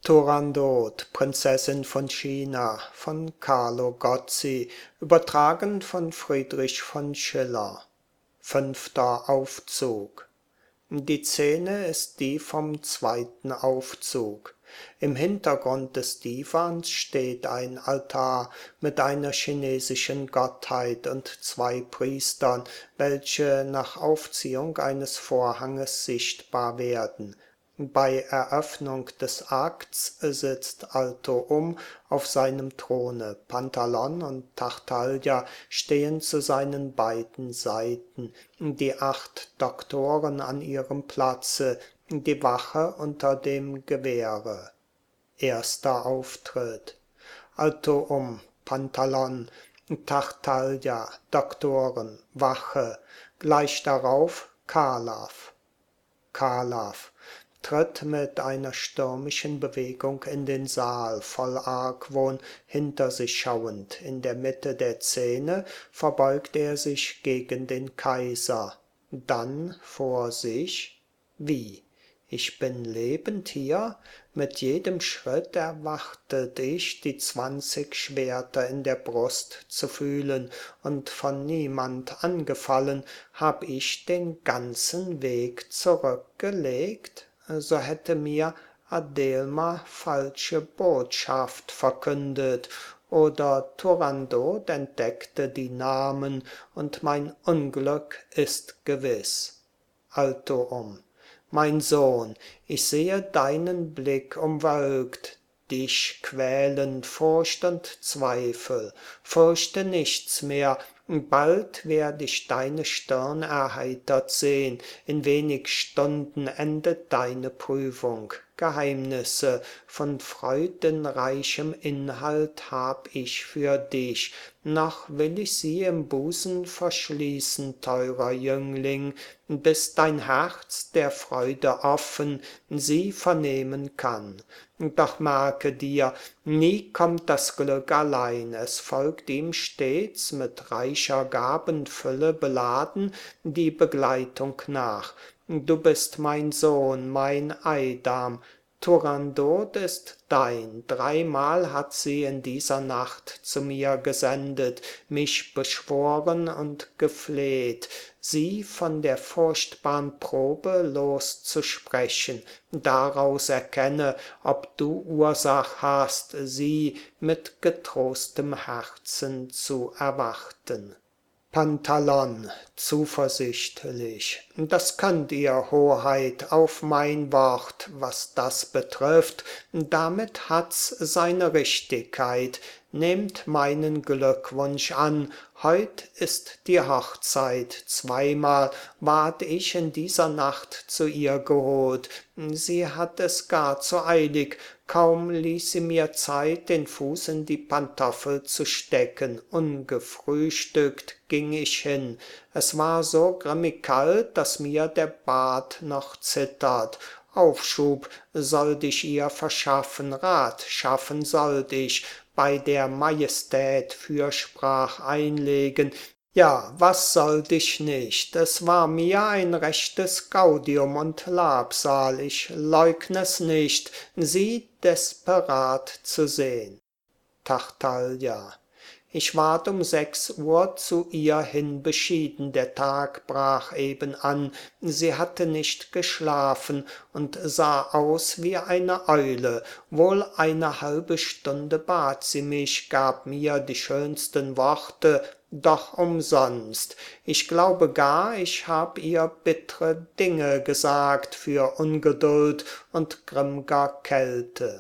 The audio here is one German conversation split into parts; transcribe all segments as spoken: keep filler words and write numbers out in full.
Turandot, Prinzessin von China von Carlo Gozzi, übertragen von Friedrich von Schiller. Fünfter Aufzug. Die Szene ist die vom zweiten Aufzug. Im Hintergrund des Divans steht ein Altar mit einer chinesischen Gottheit und zwei Priestern, welche nach Aufziehung eines Vorhanges sichtbar werden. Bei Eröffnung des Akts sitzt Alto-Um auf seinem Throne, Pantalon und Tartaglia stehen zu seinen beiden Seiten, die acht Doktoren an ihrem Platze, die Wache unter dem Gewehre. Erster Auftritt. Alto-Um, Pantalon, Tartaglia, Doktoren, Wache, gleich darauf Carlav. Carlav tritt mit einer stürmischen Bewegung in den Saal, voll Argwohn hinter sich schauend. In der Mitte der Szene verbeugt er sich gegen den Kaiser. Dann vor sich: Wie? Ich bin lebend hier? Mit jedem Schritt erwartet ich, die zwanzig Schwerter in der Brust zu fühlen, und von niemand angefallen, hab ich den ganzen Weg zurückgelegt? So hätte mir Adelma falsche Botschaft verkündet, oder Turandot entdeckte die Namen, und mein Unglück ist gewiss. Alto-Um. Mein Sohn, ich sehe deinen Blick umwölkt, dich quälen Furcht und Zweifel. Fürchte nichts mehr, bald werd ich deine Stirn erheitert sehn, in wenig Stunden endet deine Prüfung. Geheimnisse von freudenreichem Inhalt hab ich für dich, noch will ich sie im Busen verschließen, teurer Jüngling, bis dein Herz der Freude offen sie vernehmen kann. Doch merke dir, nie kommt das Glück allein, es folgt ihm stets mit reicher Gabenfülle beladen die Begleitung nach. Du bist mein Sohn, mein Eidam, Turandot ist dein, dreimal hat sie in dieser Nacht zu mir gesendet, mich beschworen und gefleht, sie von der furchtbarn Probe loszusprechen, daraus erkenne, ob du Ursach hast, sie mit getrostem Herzen zu erwarten. Pantalon, zuversichtlich. Das könnt ihr, Hoheit, auf mein Wort, was das betrifft, damit hat's seine Richtigkeit. Nehmt meinen Glückwunsch an, heut ist die Hochzeit. Zweimal ward ich in dieser Nacht zu ihr geholt. Sie hat es gar zu eilig, kaum ließ sie mir Zeit, den Fuß in die Pantoffel zu stecken. Ungefrühstückt ging ich hin. Es war so grimmig kalt, dass mir der Bart noch zittert. Aufschub sollt ich ihr verschaffen, Rat schaffen sollt ich, bei der Majestät Fürsprach einlegen. Ja, was sollt ich nicht? Es war mir ein rechtes Gaudium und Labsal, ich leugn es nicht, sie desperat zu sehn. Tartaglia. Ich ward um sechs Uhr zu ihr hin beschieden, der Tag brach eben an, sie hatte nicht geschlafen und sah aus wie eine Eule, wohl eine halbe Stunde bat sie mich, gab mir die schönsten Worte, doch umsonst. Ich glaube gar, ich hab ihr bittre Dinge gesagt für Ungeduld und grimm'ger Kälte.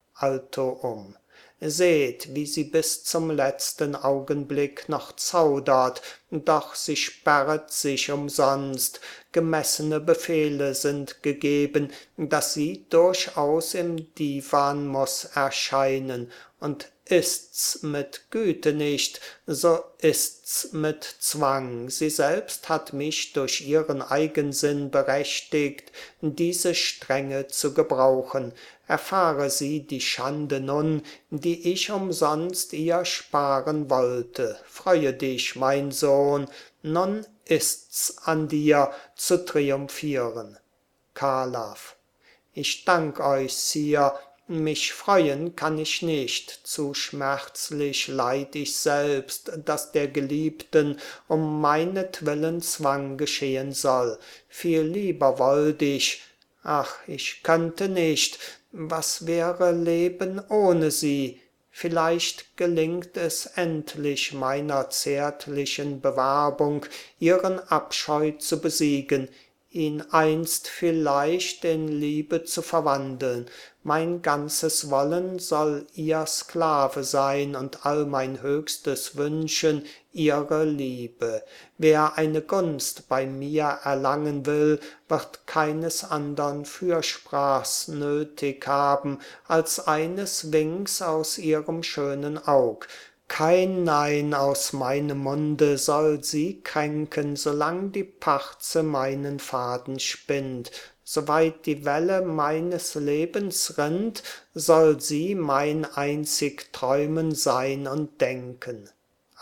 Alto-Um. Seht, wie sie bis zum letzten Augenblick noch zaudert, doch sie sperret sich umsonst. Gemessene Befehle sind gegeben, dass sie durchaus im Divan muß erscheinen, und ist's mit Güte nicht, so ist's mit Zwang. Sie selbst hat mich durch ihren Eigensinn berechtigt, diese Strenge zu gebrauchen. Erfahre sie die Schande nun, die ich umsonst ihr sparen wollte. Freue dich, mein Sohn, nun ist's an dir zu triumphieren. Carlav. Ich dank euch, Sire, mich freuen kann ich nicht, zu schmerzlich leid ich selbst, dass der Geliebten um meinetwillen Zwang geschehen soll. Viel lieber wollt ich, ach, ich könnte nicht, was wäre Leben ohne sie? Vielleicht gelingt es endlich meiner zärtlichen Bewerbung, ihren Abscheu zu besiegen, ihn einst vielleicht in Liebe zu verwandeln. Mein ganzes Wollen soll ihr Sklave sein und all mein höchstes Wünschen ihre Liebe. Wer eine Gunst bei mir erlangen will, wird keines andern Fürsprachs nötig haben, als eines Winks aus ihrem schönen Aug. Kein Nein aus meinem Munde soll sie kränken, solang die Parze meinen Faden spinnt. Soweit die Welle meines Lebens rinnt, soll sie mein einzig Träumen sein und denken.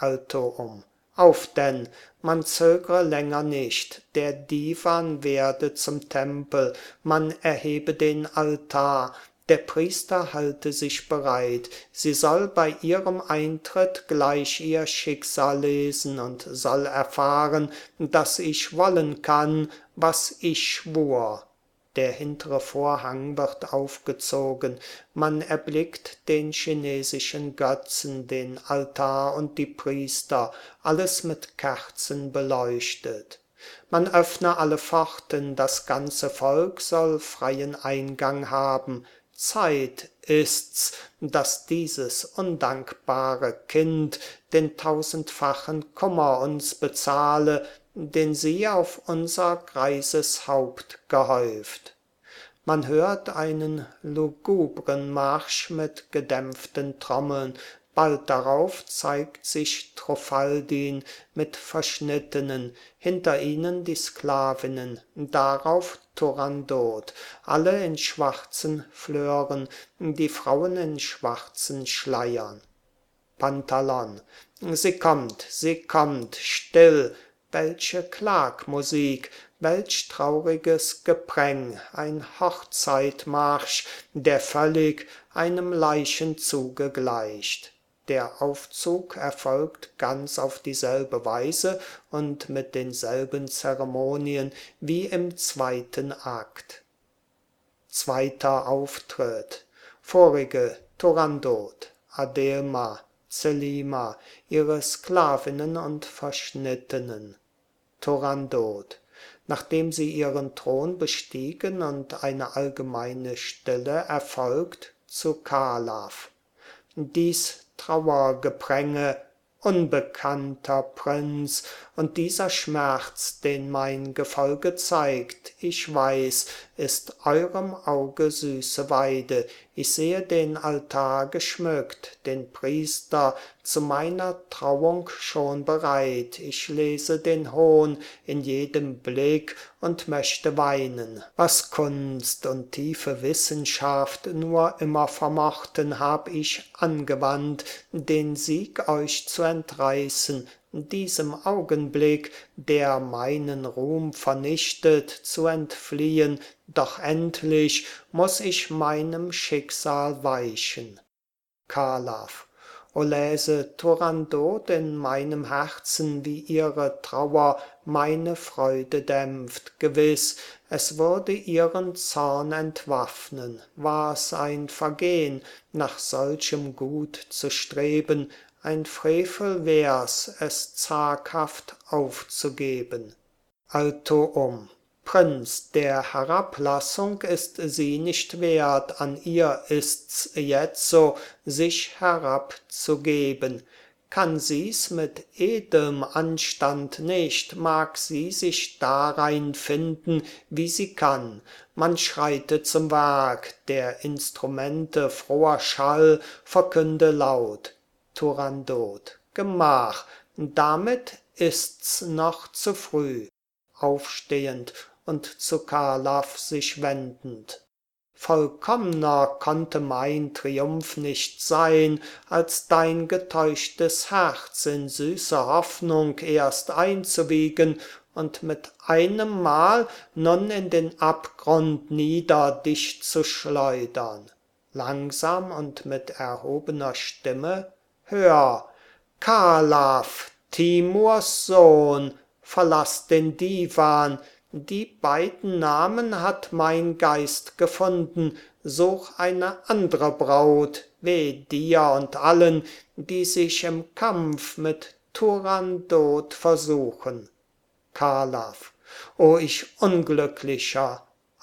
Alto auf denn, man zögre länger nicht, der Divan werde zum Tempel, man erhebe den Altar, der Priester halte sich bereit, sie soll bei ihrem Eintritt gleich ihr Schicksal lesen und soll erfahren, dass ich wollen kann, was ich schwur. Der hintere Vorhang wird aufgezogen, man erblickt den chinesischen Götzen, den Altar und die Priester, alles mit Kerzen beleuchtet. Man öffne alle Pforten, das ganze Volk soll freien Eingang haben. Zeit ist's, dass dieses undankbare Kind den tausendfachen Kummer uns bezahle, den sie auf unser greises Haupt gehäuft. Man hört einen lugubren Marsch mit gedämpften Trommeln, bald darauf zeigt sich Truffaldin mit Verschnittenen, hinter ihnen die Sklavinnen, darauf Turandot, alle in schwarzen Flören, die Frauen in schwarzen Schleiern. Pantalon, sie kommt, sie kommt, still, welche Klagmusik, welch trauriges Gepräng, ein Hochzeitmarsch, der völlig einem Leichenzuge gleicht. Der Aufzug erfolgt ganz auf dieselbe Weise und mit denselben Zeremonien wie im zweiten Akt. Zweiter Auftritt. Vorige Turandot, Adelma, Zelima, ihre Sklavinnen und Verschnittenen. Turandot. Nachdem sie ihren Thron bestiegen und eine allgemeine Stille erfolgt, zu Kalav. Dies Trauergepränge, unbekannter Prinz, und dieser Schmerz, den mein Gefolge zeigt, ich weiß, ist eurem Auge süße Weide. Ich sehe den Altar geschmückt, den Priester zu meiner Trauung schon bereit. Ich lese den Hohn in jedem Blick und möchte weinen. Was Kunst und tiefe Wissenschaft nur immer vermochten, hab ich angewandt, den Sieg euch zu entreißen, diesem Augenblick, der meinen Ruhm vernichtet, zu entfliehen, doch endlich muß ich meinem Schicksal weichen. Kalav. O läse Turandot in meinem Herzen, wie ihre Trauer meine Freude dämpft. Gewiß, es würde ihren Zorn entwaffnen. War's ein Vergehn, nach solchem Gut zu streben, ein Frevel wär's, es zaghaft aufzugeben. Alto Prinz, der Herablassung ist sie nicht wert, an ihr ist's jetzo, sich herabzugeben. Kann sie's mit edlem Anstand nicht, mag sie sich darein finden, wie sie kann. Man schreite zum Werk, der Instrumente froher Schall verkünde laut. Turandot. Gemach, damit ist's noch zu früh. Aufstehend und zu Kalav sich wendend. Vollkommner konnte mein Triumph nicht sein, als dein getäuschtes Herz in süßer Hoffnung erst einzuwiegen und mit einem Mal nun in den Abgrund nieder dich zu schleudern. langsam und mit erhobener Stimme: Hör, Kalav, Timurs Sohn, verlass den Diwan, die beiden Namen hat mein Geist gefunden, such eine andre Braut, weh dir und allen, die sich im Kampf mit Turandot versuchen. Kalav: O ich Unglücklicher!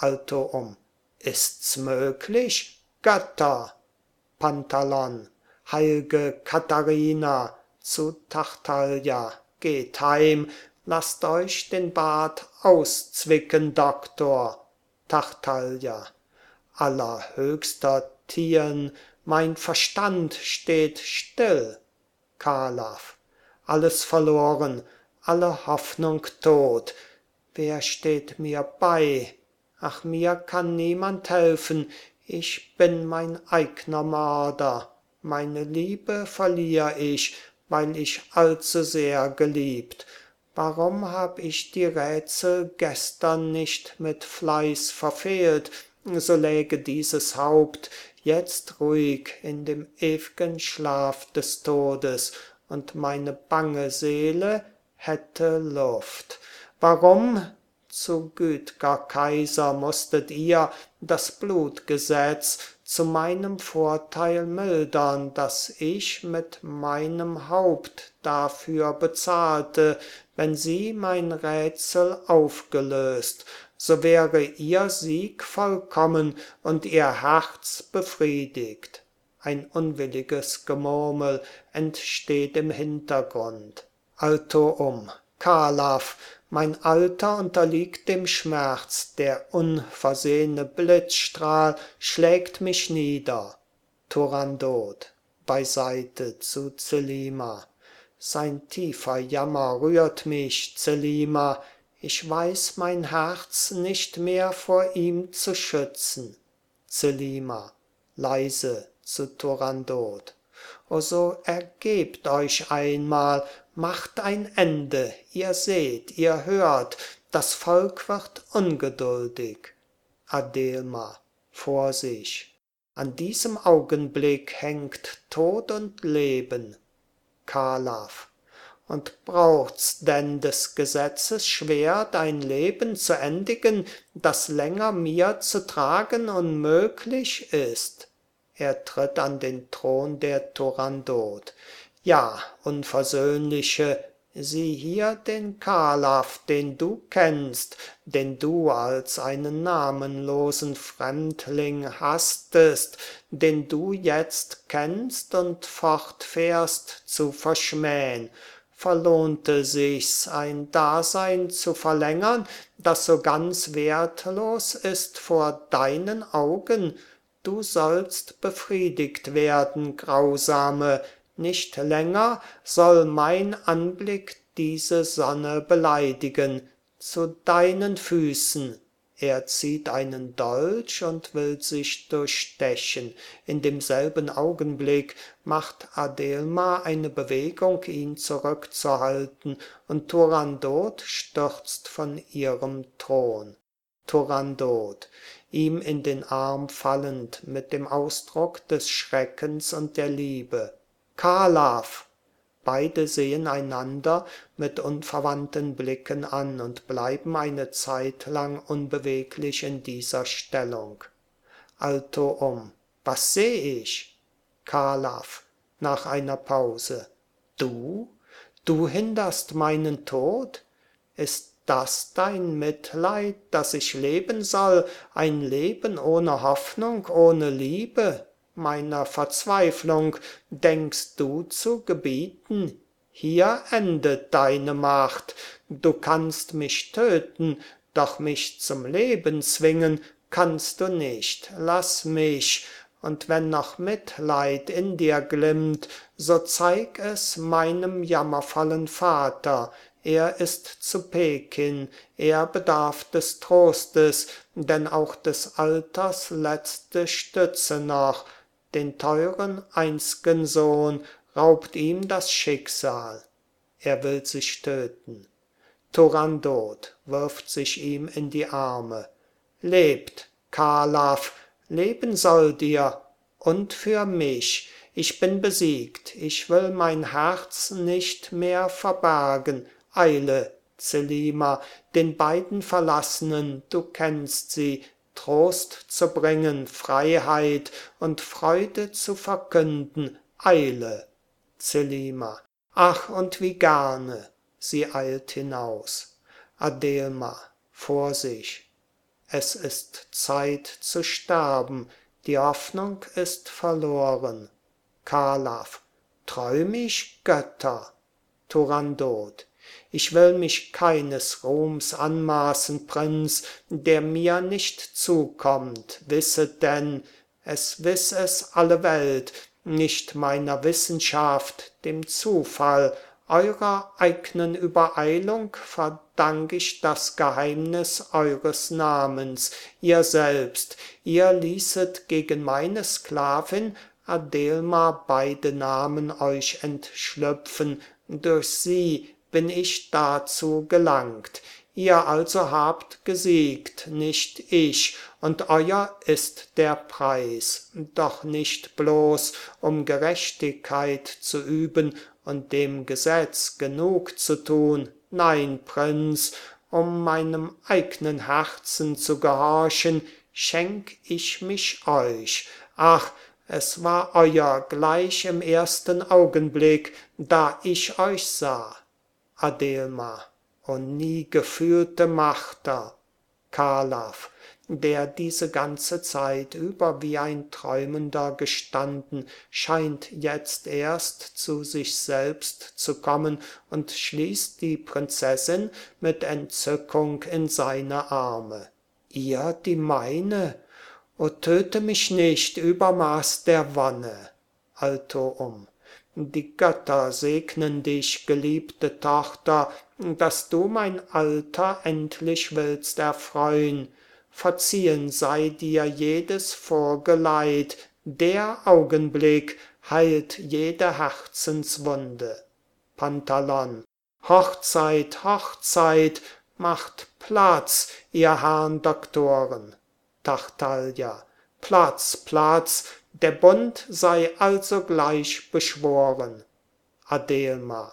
Alto. Ist's möglich? Götter! Pantalon: Heilge Katharina, zu Tartaglia, geht heim, lasst euch den Bart auszwicken, Doktor. Tartaglia: Allerhöchster Tieren, mein Verstand steht still. Kalav: Alles verloren, alle Hoffnung tot. Wer steht mir bei? Ach, mir kann niemand helfen, ich bin mein eigner Mörder. Meine Liebe verlier ich, weil ich allzu sehr geliebt. Warum hab ich die Rätsel gestern nicht mit Fleiß verfehlt, so läge dieses Haupt jetzt ruhig in dem ew'gen Schlaf des Todes, und meine bange Seele hätte Luft. Warum, zu güt'ger Kaiser, musstet ihr das Blutgesetz zu meinem Vorteil mildern, das ich mit meinem Haupt dafür bezahlte? Wenn sie mein Rätsel aufgelöst, so wäre ihr Sieg vollkommen und ihr Herz befriedigt. Ein unwilliges Gemurmel entsteht im Hintergrund. Alto. Kalav, mein Alter unterliegt dem Schmerz, der unversehene Blitzstrahl schlägt mich nieder. Turandot, beiseite zu Zelima. Sein tiefer Jammer rührt mich, Zelima, ich weiß mein Herz nicht mehr vor ihm zu schützen. Zelima, leise zu Turandot. O so ergebt euch einmal, macht ein Ende, ihr seht, ihr hört, das Volk wird ungeduldig. Adelma, vor sich. An diesem Augenblick hängt Tod und Leben. Kalav, und braucht's denn des Gesetzes Schwert, ein Leben zu endigen, das länger mir zu tragen unmöglich ist? Er tritt an den Thron der Turandot. Ja, Unversöhnliche, sieh hier den Kalav, den du kennst, den du als einen namenlosen Fremdling hasstest, den du jetzt kennst und fortfährst zu verschmähn. Verlohnte sich's, ein Dasein zu verlängern, das so ganz wertlos ist vor deinen Augen? Du sollst befriedigt werden, Grausame, nicht länger soll mein Anblick diese Sonne beleidigen. Zu deinen Füßen. Er zieht einen Dolch und will sich durchstechen. In demselben Augenblick macht Adelma eine Bewegung, ihn zurückzuhalten, und Turandot stürzt von ihrem Thron. Turandot, ihm in den Arm fallend, mit dem Ausdruck des Schreckens und der Liebe. Kalav! Beide sehen einander mit unverwandten Blicken an und bleiben eine Zeit lang unbeweglich in dieser Stellung. Alto. Was seh ich? Kalav, nach einer Pause. Du? Du hinderst meinen Tod? Ist das dein Mitleid, dass ich leben soll, ein Leben ohne Hoffnung, ohne Liebe? Meiner Verzweiflung denkst du zu gebieten? Hier endet deine Macht. Du kannst mich töten, doch mich zum Leben zwingen kannst du nicht. Lass mich, und wenn noch Mitleid in dir glimmt, so zeig es meinem jammervollen Vater. Er ist zu Pekin, er bedarf des Trostes, denn auch des Alters letzte Stütze noch. Den teuren einz'gen Sohn raubt ihm das Schicksal. Er will sich töten. Turandot wirft sich ihm in die Arme. Lebt, Kalav, leben soll dir. und für mich. Ich bin besiegt, ich will mein Herz nicht mehr verbergen. Eile, Zelima, den beiden Verlassenen, du kennst sie, Trost zu bringen, Freiheit und Freude zu verkünden. Eile, Zelima. Ach, und wie gerne. Sie eilt hinaus. Adelma, vor sich. Es ist Zeit zu sterben, die Hoffnung ist verloren. Kalav, träum ich Götter? Turandot, ich will mich keines Ruhms anmaßen, Prinz, der mir nicht zukommt. Wisset denn, es wiss es alle Welt, nicht meiner Wissenschaft, dem Zufall, eurer eignen Übereilung verdank ich das Geheimnis eures Namens. Ihr selbst, ihr ließet gegen meine Sklavin Adelma beide Namen euch entschlüpfen, durch sie bin ich dazu gelangt. Ihr also habt gesiegt, nicht ich, und euer ist der Preis, doch nicht bloß, um Gerechtigkeit zu üben und dem Gesetz genug zu tun, nein, Prinz, um meinem eignen Herzen zu gehorchen, schenk ich mich euch. Ach, es war euer gleich im ersten Augenblick, da ich euch sah. Adelma, o nie gefühlte Marter. Kalav, der diese ganze Zeit über wie ein Träumender gestanden, scheint jetzt erst zu sich selbst zu kommen und schließt die Prinzessin mit Entzückung in seine Arme. Ihr die meine? O töte mich nicht, Übermaß der Wonne. Alto um. Die Götter segnen dich, geliebte Tochter, dass du mein Alter endlich willst erfreun. Verziehen sei dir jedes Vorgeleit, der Augenblick heilt jede Herzenswunde. Pantalon, Hochzeit, Hochzeit, macht Platz, ihr Herrn Doktoren. Tartaglia, Platz, Platz, der Bund sei alsogleich beschworen. Adelma,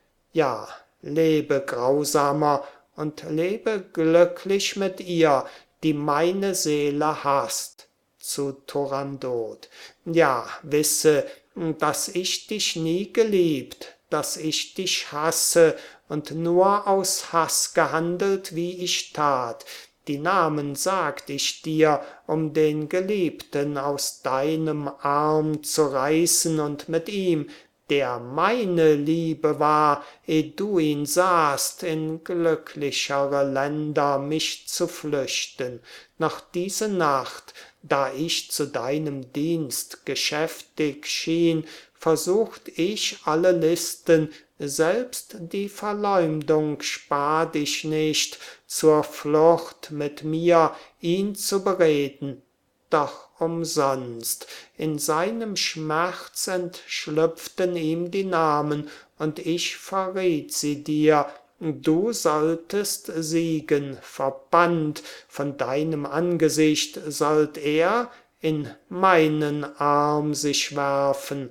ja, lebe grausamer und lebe glücklich mit ihr, die meine Seele hasst. Zu Turandot, ja, wisse, dass ich dich nie geliebt, dass ich dich hasse und nur aus Hass gehandelt, wie ich tat. Die Namen sagt ich dir, um den Geliebten aus deinem Arm zu reißen und mit ihm, der meine Liebe war, eh du ihn sahst, in glücklichere Länder mich zu flüchten. Noch diese Nacht, da ich zu deinem Dienst geschäftig schien, versucht ich alle Listen, selbst die Verleumdung spart ich nicht, zur Flucht mit mir ihn zu bereden. Doch umsonst, in seinem Schmerz entschlüpften ihm die Namen, und ich verriet sie dir, du solltest siegen, verbannt von deinem Angesicht sollt er in meinen Arm sich werfen.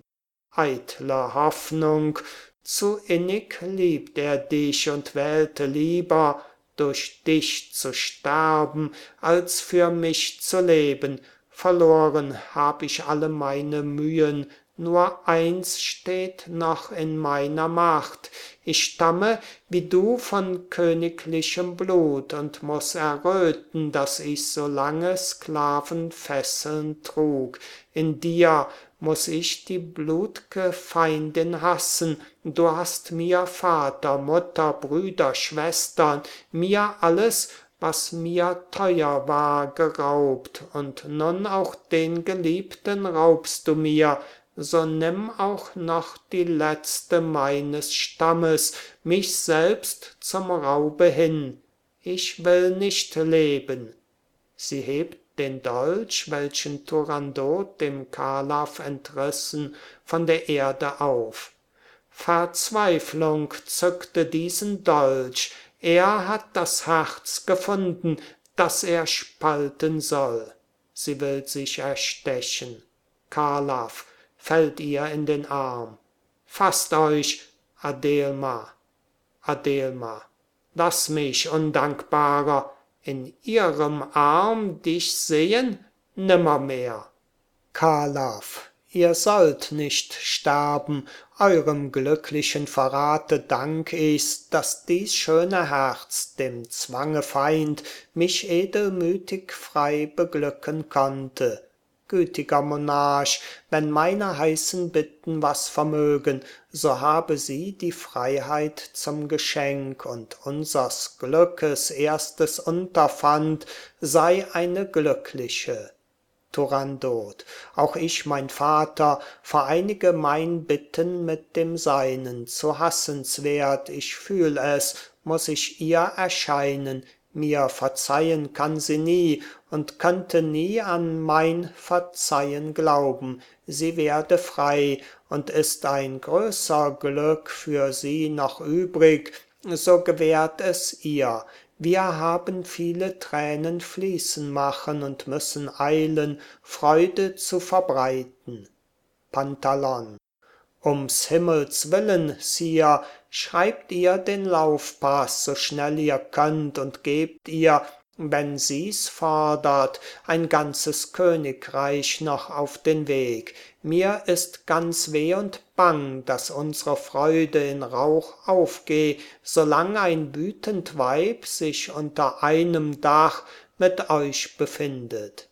Eitle Hoffnung, zu innig liebt er dich und wählte lieber, durch dich zu sterben, als für mich zu leben. Verloren hab ich alle meine Mühen, nur eins steht noch in meiner Macht. Ich stamme wie du von königlichem Blut und muß erröten, dass ich so lange Sklavenfesseln trug. In dir muß ich die blut'ge Feindin hassen, du hast mir Vater, Mutter, Brüder, Schwestern, mir alles, was mir teuer war, geraubt, und nun auch den Geliebten raubst du mir, so nimm auch noch die letzte meines Stammes, mich selbst zum Raube hin. Ich will nicht leben. Sie hebt den Dolch, welchen Turandot dem Kalav entrissen, von der Erde auf. Verzweiflung zückte diesen Dolch, er hat das Herz gefunden, das er spalten soll. Sie will sich erstechen. Kalav fällt ihr in den Arm. Fasst euch, Adelma. Adelma. Lass mich, Undankbarer, in ihrem Arm dich sehen, nimmermehr. Kalav. Ihr sollt nicht sterben, eurem glücklichen Verrate dank ich's, dass dies schöne Herz dem Zwange Feind mich edelmütig frei beglücken konnte. Gütiger Monarch, wenn meine heißen Bitten was vermögen, so habe sie die Freiheit zum Geschenk, und unsers Glückes erstes Unterpfand sei eine glückliche. Turandot. Auch ich, mein Vater, vereinige mein Bitten mit dem Seinen. Zu hassenswert, ich fühl es, muß ich ihr erscheinen. Mir verzeihen kann sie nie und könnte nie an mein Verzeihen glauben. Sie werde frei, und ist ein größer Glück für sie noch übrig, so gewährt es ihr. Wir haben viele Tränen fließen machen und müssen eilen, Freude zu verbreiten. Pantalon. Ums Himmels willen, Sire, schreibt ihr den Laufpass, so schnell ihr könnt, und gebt ihr, wenn sie's fordert, ein ganzes Königreich noch auf den Weg. Mir ist ganz weh und bang, dass unsere Freude in Rauch aufgeh, solang ein wütend Weib sich unter einem Dach mit euch befindet.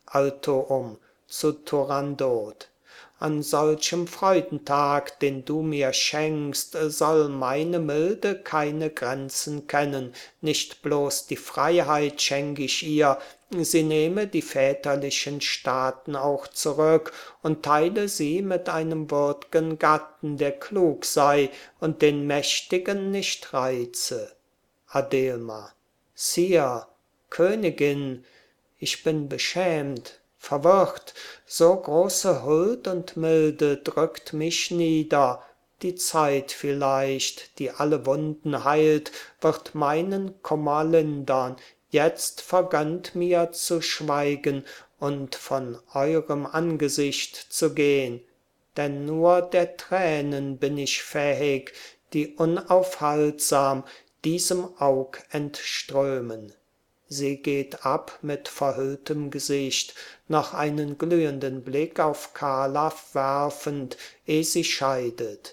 Alto zu Turandot. An solchem Freudentag, den du mir schenkst, soll meine Milde keine Grenzen kennen. Nicht bloß die Freiheit schenk ich ihr, sie nehme die väterlichen Staaten auch zurück und teile sie mit einem würd'gen Gatten, der klug sei und den Mächtigen nicht reize. Adelma. Sire, Königin, ich bin beschämt, verwirrt, so große Huld und Milde drückt mich nieder. Die Zeit vielleicht, die alle Wunden heilt, wird meinen Kummer lindern. Jetzt vergönnt mir zu schweigen und von eurem Angesicht zu gehn. Denn nur der Tränen bin ich fähig, die unaufhaltsam diesem Aug entströmen. Sie geht ab mit verhülltem Gesicht, noch einen glühenden Blick auf Kalav werfend, eh sie scheidet.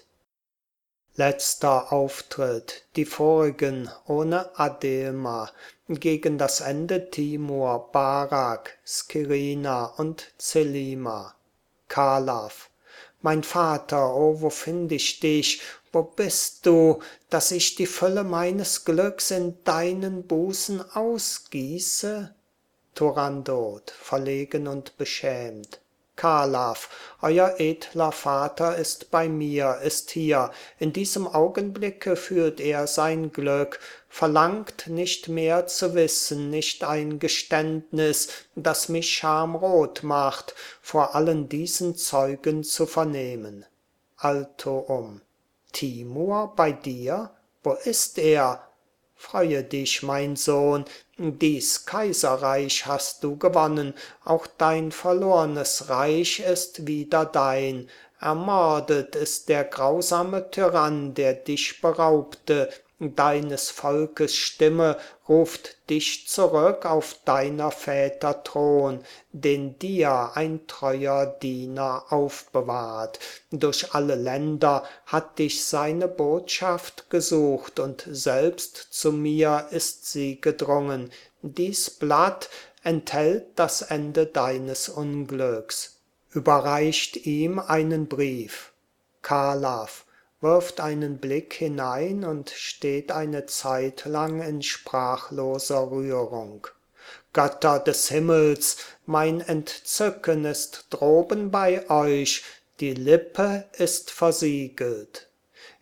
Letzter Auftritt, die vorigen ohne Adelma, gegen das Ende Timur, Barak, Skirina und Zelima. Kalav. Mein Vater, o wo find ich dich, wo bist du, dass ich die Fülle meines Glücks in deinen Busen ausgieße? Turandot, verlegen und beschämt. Kalav, euer edler Vater ist bei mir, ist hier, in diesem Augenblicke fühlt er sein Glück, verlangt nicht mehr zu wissen, nicht ein Geständnis, das mich schamrot macht, vor allen diesen Zeugen zu vernehmen. Alto Timur bei dir? Wo ist er? Freue dich, mein Sohn, dies Kaiserreich hast du gewonnen, auch dein verlornes Reich ist wieder dein. Ermordet ist der grausame Tyrann, der dich beraubte, deines Volkes Stimme ruft dich zurück auf deiner Väter Thron, den dir ein treuer Diener aufbewahrt. Durch alle Länder hat dich seine Botschaft gesucht, und selbst zu mir ist sie gedrungen. Dies Blatt enthält das Ende deines Unglücks. Überreicht ihm einen Brief. Kalav wirft einen Blick hinein und steht eine Zeit lang in sprachloser Rührung. Götter des Himmels, mein Entzücken ist droben bei euch, die Lippe ist versiegelt.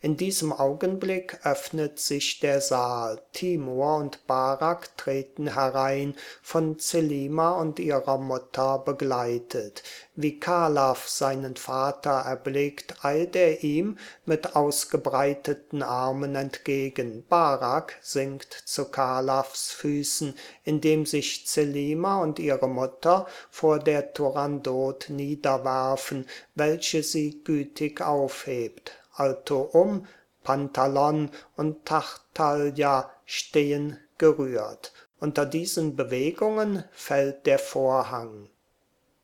In diesem Augenblick öffnet sich der Saal. Timur und Barak treten herein, von Zelima und ihrer Mutter begleitet. Wie Kalav seinen Vater erblickt, eilt er ihm mit ausgebreiteten Armen entgegen. Barak sinkt zu Kalavs Füßen, indem sich Zelima und ihre Mutter vor der Turandot niederwerfen, welche sie gütig aufhebt. Altoum, Pantalon und Tartaglia stehen gerührt. Unter diesen Bewegungen fällt der Vorhang.